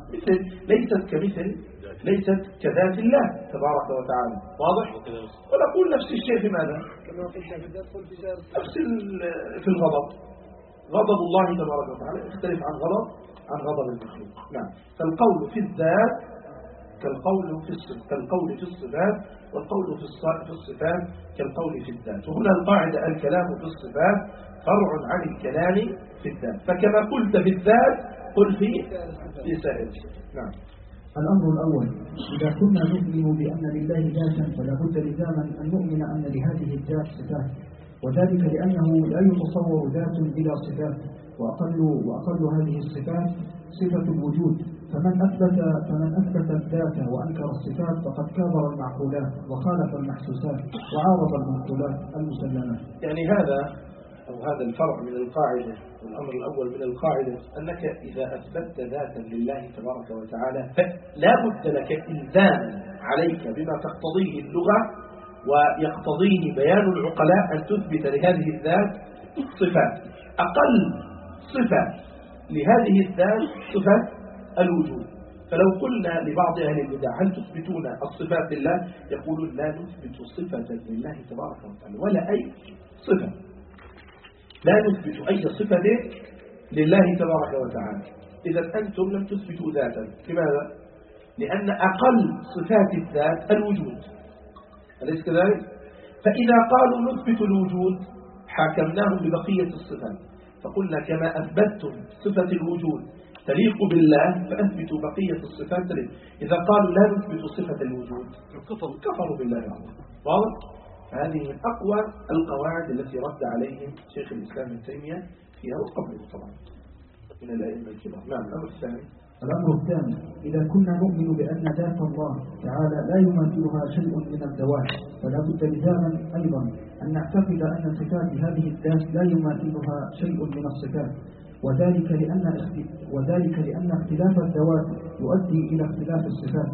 ليست كذات الله تبارك وتعالى. واضح؟ ونقول نفس الشيء في ماذا؟ نفس في الغضب. غضب الله تبارك وتعالى يختلف عن غضب المخلوق. نعم. فالقول في الذات كالقول في الصفات، والقول في الصفات كالقول في الذات. وهنا القاعدة الكلام في الصفات فرع عن الكلام في الذات، فكما قلت في الذات قل في سائر. نعم. الأمر الأول، إذا كنا نؤمن بأن لله ذاتا فلا بد لزاما أن نؤمن أن لهذه الذات صفات، وذلك لأنه لا يتصور ذات بلا صفات، وأقل هذه الصفات صفة الوجود. فمن أثبت الذات وأنكر الصفات فقد كابر المعقولات وخالف المحسوسات وعارض المنقولات المسلمات. يعني هذا الفرع من القاعدة، والأمر الأول من القاعدة أنك إذا أثبتت ذاتا لله تبارك وتعالى فلا بد لك إلزاما عليك بما تقتضيه اللغة ويقتضيه بيان العقلاء أن تثبت لهذه الذات صفات. أقل صفة لهذه الذات صفة الوجود. فلو قلنا لبعض أهل البدع هل تثبتون الصفات لله؟ يقولون لا نثبت صفة لله تبارك وتعالى ولا أي صفة، لا نثبت أي صفة لله تبارك وتعالى. إذا أنتم لم تثبتوا ذاتا. لماذا؟ لأن أقل صفات الذات الوجود، أليس كذلك؟ فإذا قالوا نثبت الوجود حاكمناهم ببقية الصفات، فقلنا كما أثبتتم صفة الوجود تليق بالله فأثبتوا بقية الصفات تليق. إذا قالوا لا نثبت صفة الوجود كفروا بالله العظيم. واضح؟ هذه من أقوى القواعد التي رد عليهم شيخ الإسلام ابن تيمية فيها وقبله طبعا من الأئمة الكبار. نعم. الأمر الثاني إذا كنا نؤمن بأن ذات الله تعالى لا يماثلها شيء من الذوات فلا بد لزاما أيضا أن نعتقد أن صفات هذه الذات لا يماثلها شيء من الصفات، وذلك لأن اختلاف الذوات يؤدي إلى اختلاف الصفات.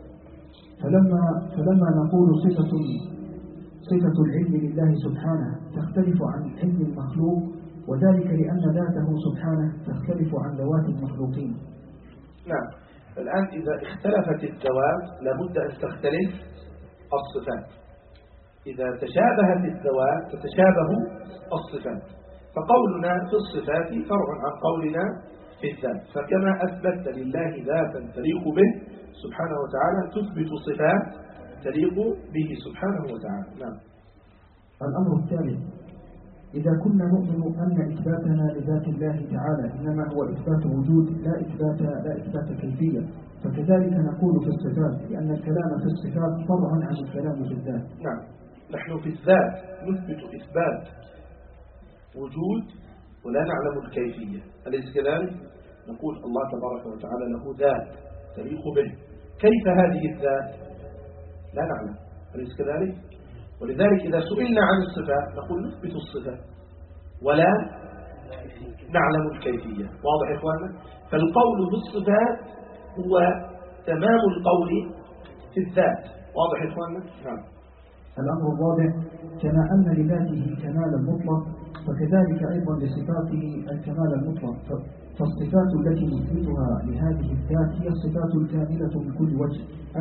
فلما نقول صفة العلم لله سبحانه تختلف عن علم المخلوق، وذلك لأن ذاته سبحانه تختلف عن ذوات المخلوقين. نعم. الآن إذا اختلفت الذوات لابد أن تختلف الصفات. إذا تشابهت الذوات تتشابه الصفات. فقولنا في الصفات فرع عن قولنا في الذات. فكما أثبت لله ذاتا تليق به سبحانه وتعالى تثبت صفات تليق به سبحانه وتعالى. نعم. الأمر الثالث إذا كنا نؤمن أن إثباتنا لذات الله تعالى إنما هو إثبات وجود لا إثبات كيفية، فكذلك نقول في الصفات لأن الكلام في الصفات فرع عن الكلام في الذات. نعم. نحن في الذات نثبت إثبات وجود ولا نعلم الكيفية، أليس كذلك؟ نقول الله تبارك وتعالى له ذات تليق به، كيف هذه الذات لا نعلم، أليس كذلك؟ ولذلك إذا سئلنا عن الصفات نقول نثبت الصفة ولا نعلم الكيفية. واضح يا إخواننا؟ فالقول بالصفات هو تمام القول في الذات. واضح يا إخواننا؟ نعم. الأمر الرابع كما أن لذاته كمالا مطلق فكذلك أيضا لصفاته الكمال المطلق، فالصفات التي نثبتها لهذه الذات هي الصفات الكاملة من كل وجه،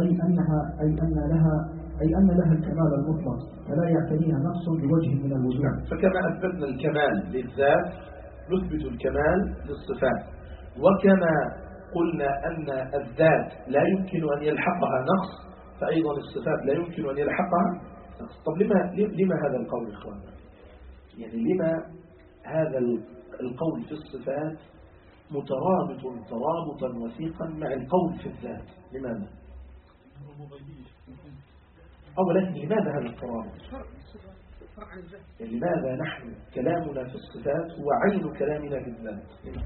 أي أن لها الكمال المطلق فلا يعتنيها نقص بوجه من الوجوه. فكما أثبتنا الكمال للذات نثبت الكمال للصفات، وكما قلنا أن الذات لا يمكن أن يلحقها نقص فأيضا الصفات لا يمكن أن يلحقها نقص. طب لما هذا القول يا إخوان؟ يعني لما هذا القول في الصفات مترابط ترابطا وثيقا مع القول في الذات؟ لماذا؟ أولا لماذا هذا الترابط؟ يعني لماذا نحن كلامنا في الصفات هو عين كلامنا في الذات؟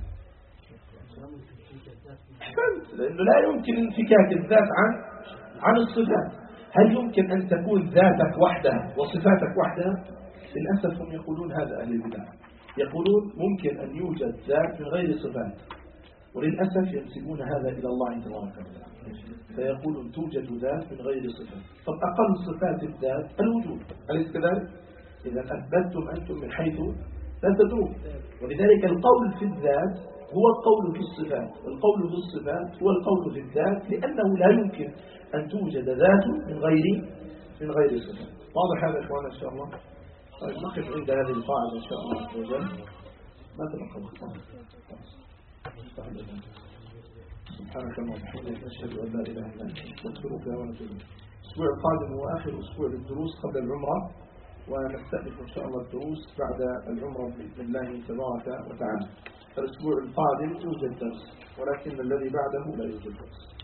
لأنه لا يمكن انفكاك الذات عن الصفات. هل يمكن أن تكون ذاتك وحدها وصفاتك وحدها؟ للأسف هم يقولون هذا أهل البدع، يقولون ممكن أن يوجد ذات من غير صفات، وللأسف ينسبون هذا إلى الله تبارك وتعالى، فيقولون توجد ذات من غير صفات. طب أقل صفات الذات الوجود، أليس كذلك؟ إذا أثبتم أنتم من حيث لا تدرون. ولذلك القول في الذات هو القول في الصفات، والقول في الصفات هو القول في الذات، لأنه لا يمكن أن توجد ذات من غير صفات. واضح هذا إخوانا إن شاء الله؟ طيب نقف عند هذه القاعدة إن شاء الله عز وجل. ما تبقى وقت. سبحانك اللهم وبحمدك نشهد أن لا إله إلا أنت نستغفرك ونتوب إليك. الأسبوع القادم هو آخر أسبوع للدروس قبل العمرة، ونستأنف إن شاء الله الدروس بعد العمرة بإذن الله تبارك وتعالى. الأسبوع القادم يوجد درس، ولكن الذي بعده لا يوجد درس.